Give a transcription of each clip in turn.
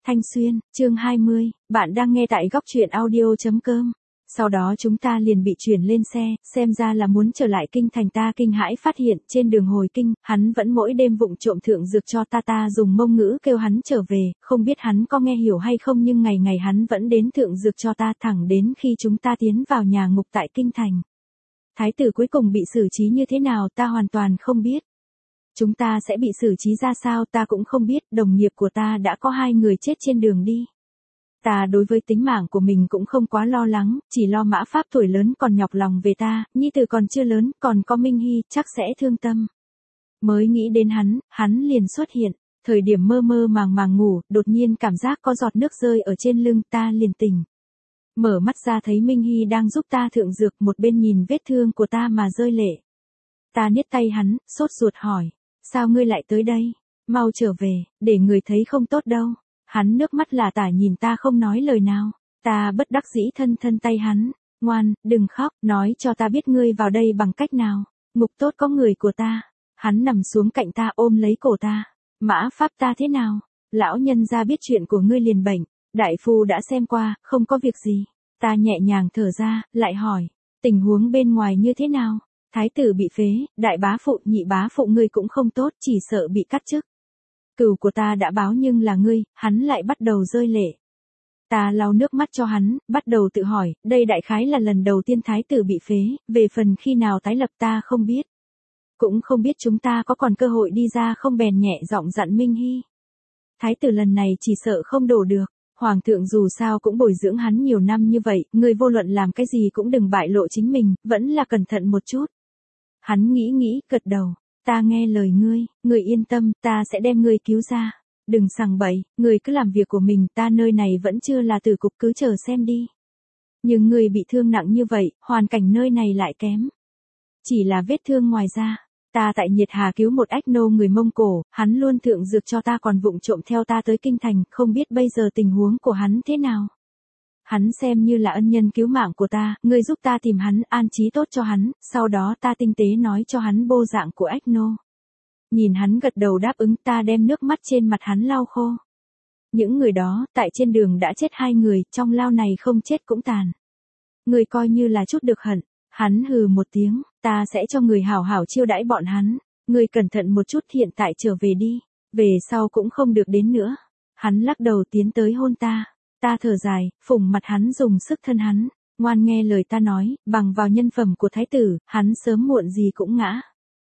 Thanh Xuyên, chương 20, bạn đang nghe tại góc truyện audio.com. Sau đó chúng ta liền bị chuyển lên xe, xem ra là muốn trở lại kinh thành. Ta kinh hãi phát hiện trên đường hồi kinh, hắn vẫn mỗi đêm vụng trộm thượng dược cho ta dùng Mông ngữ kêu hắn trở về, không biết hắn có nghe hiểu hay không nhưng ngày ngày hắn vẫn đến thượng dược cho ta thẳng đến khi chúng ta tiến vào nhà ngục tại kinh thành. Thái tử cuối cùng bị xử trí như thế nào ta hoàn toàn không biết. Chúng ta sẽ bị xử trí ra sao ta cũng không biết, đồng nghiệp của ta đã có 2 người chết trên đường đi. Ta đối với tính mạng của mình cũng không quá lo lắng, chỉ lo Mã Pháp tuổi lớn còn nhọc lòng về ta, nhi tử còn chưa lớn, còn có Minh Hy, chắc sẽ thương tâm. Mới nghĩ đến hắn liền xuất hiện, thời điểm mơ mơ màng ngủ, đột nhiên cảm giác có giọt nước rơi ở trên lưng ta liền tỉnh. Mở mắt ra thấy Minh Hy đang giúp ta thượng dược, một bên nhìn vết thương của ta mà rơi lệ. Ta niết tay hắn, sốt ruột hỏi, sao ngươi lại tới đây? Mau trở về, để người thấy không tốt đâu. Hắn nước mắt lả tả nhìn ta không nói lời nào. Ta bất đắc dĩ thân tay hắn. Ngoan, đừng khóc, nói cho ta biết ngươi vào đây bằng cách nào. Ngục tốt có người của ta. Hắn nằm xuống cạnh ta ôm lấy cổ ta. Mã Pháp ta thế nào? Lão nhân gia biết chuyện của ngươi liền bệnh. Đại phu đã xem qua, không có việc gì. Ta nhẹ nhàng thở ra, lại hỏi. Tình huống bên ngoài như thế nào? Thái tử bị phế, đại bá phụ nhị bá phụ ngươi cũng không tốt, chỉ sợ bị cắt chức. Cừu của ta đã báo nhưng là ngươi, hắn lại bắt đầu rơi lệ. Ta lau nước mắt cho hắn, bắt đầu tự hỏi, đây đại khái là lần đầu tiên thái tử bị phế, về phần khi nào tái lập ta không biết. Cũng không biết chúng ta có còn cơ hội đi ra không bèn nhẹ giọng dặn Minh Hy. Thái tử lần này chỉ sợ không đổ được, hoàng thượng dù sao cũng bồi dưỡng hắn nhiều năm như vậy, ngươi vô luận làm cái gì cũng đừng bại lộ chính mình, vẫn là cẩn thận một chút. Hắn nghĩ, gật đầu. Ta nghe lời ngươi yên tâm, ta sẽ đem ngươi cứu ra. Đừng sằng bậy, ngươi cứ làm việc của mình, ta nơi này vẫn chưa là tử cục cứ chờ xem đi. Nhưng ngươi bị thương nặng như vậy, hoàn cảnh nơi này lại kém. Chỉ là vết thương ngoài ra. Ta tại Nhiệt Hà cứu một ách nô người Mông Cổ, hắn luôn thượng dược cho ta còn vụng trộm theo ta tới kinh thành, không biết bây giờ tình huống của hắn thế nào. Hắn xem như là ân nhân cứu mạng của ta, ngươi giúp ta tìm hắn, an trí tốt cho hắn, sau đó ta tinh tế nói cho hắn bộ dạng của ách nô. Nhìn hắn gật đầu đáp ứng, ta đem nước mắt trên mặt hắn lau khô. Những người đó, tại trên đường đã chết 2 người, trong lao này không chết cũng tàn. Người coi như là chút được hận. Hắn hừ một tiếng, ta sẽ cho người hảo hảo chiêu đãi bọn hắn. Người cẩn thận một chút, hiện tại trở về đi, về sau cũng không được đến nữa. Hắn lắc đầu tiến tới hôn ta. Ta thở dài, phủng mặt hắn dùng sức thân hắn, ngoan nghe lời ta nói, bằng vào nhân phẩm của thái tử, hắn sớm muộn gì cũng ngã.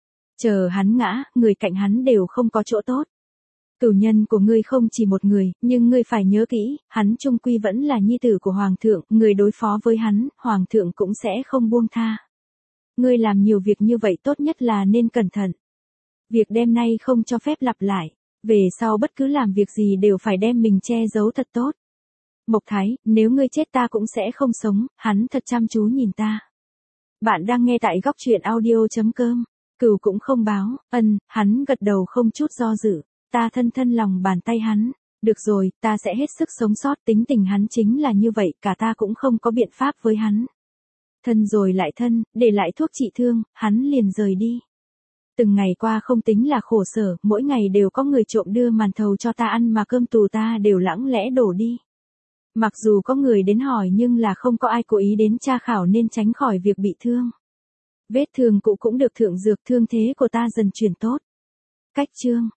Chờ hắn ngã, người cạnh hắn đều không có chỗ tốt. Cửu nhân của ngươi không chỉ một người, nhưng ngươi phải nhớ kỹ, hắn chung quy vẫn là nhi tử của hoàng thượng, người đối phó với hắn, hoàng thượng cũng sẽ không buông tha. Ngươi làm nhiều việc như vậy tốt nhất là nên cẩn thận. Việc đêm nay không cho phép lặp lại, về sau bất cứ làm việc gì đều phải đem mình che giấu thật tốt. Mộc Thái, nếu ngươi chết ta cũng sẽ không sống, hắn thật chăm chú nhìn ta. Bạn đang nghe tại góc truyện audio.com, Cửu cũng không báo, hắn gật đầu không chút do dự, ta thân lòng bàn tay hắn, được rồi, ta sẽ hết sức sống sót, tính tình hắn chính là như vậy, cả ta cũng không có biện pháp với hắn. Thân rồi lại thân, để lại thuốc trị thương, hắn liền rời đi. Từng ngày qua không tính là khổ sở, mỗi ngày đều có người trộm đưa màn thầu cho ta ăn mà cơm tù ta đều lẳng lẽ đổ đi. Mặc dù có người đến hỏi nhưng là không có ai cố ý đến tra khảo nên tránh khỏi việc bị thương. Vết thương cũ cũng được thượng dược, thương thế của ta dần chuyển tốt. Cách chương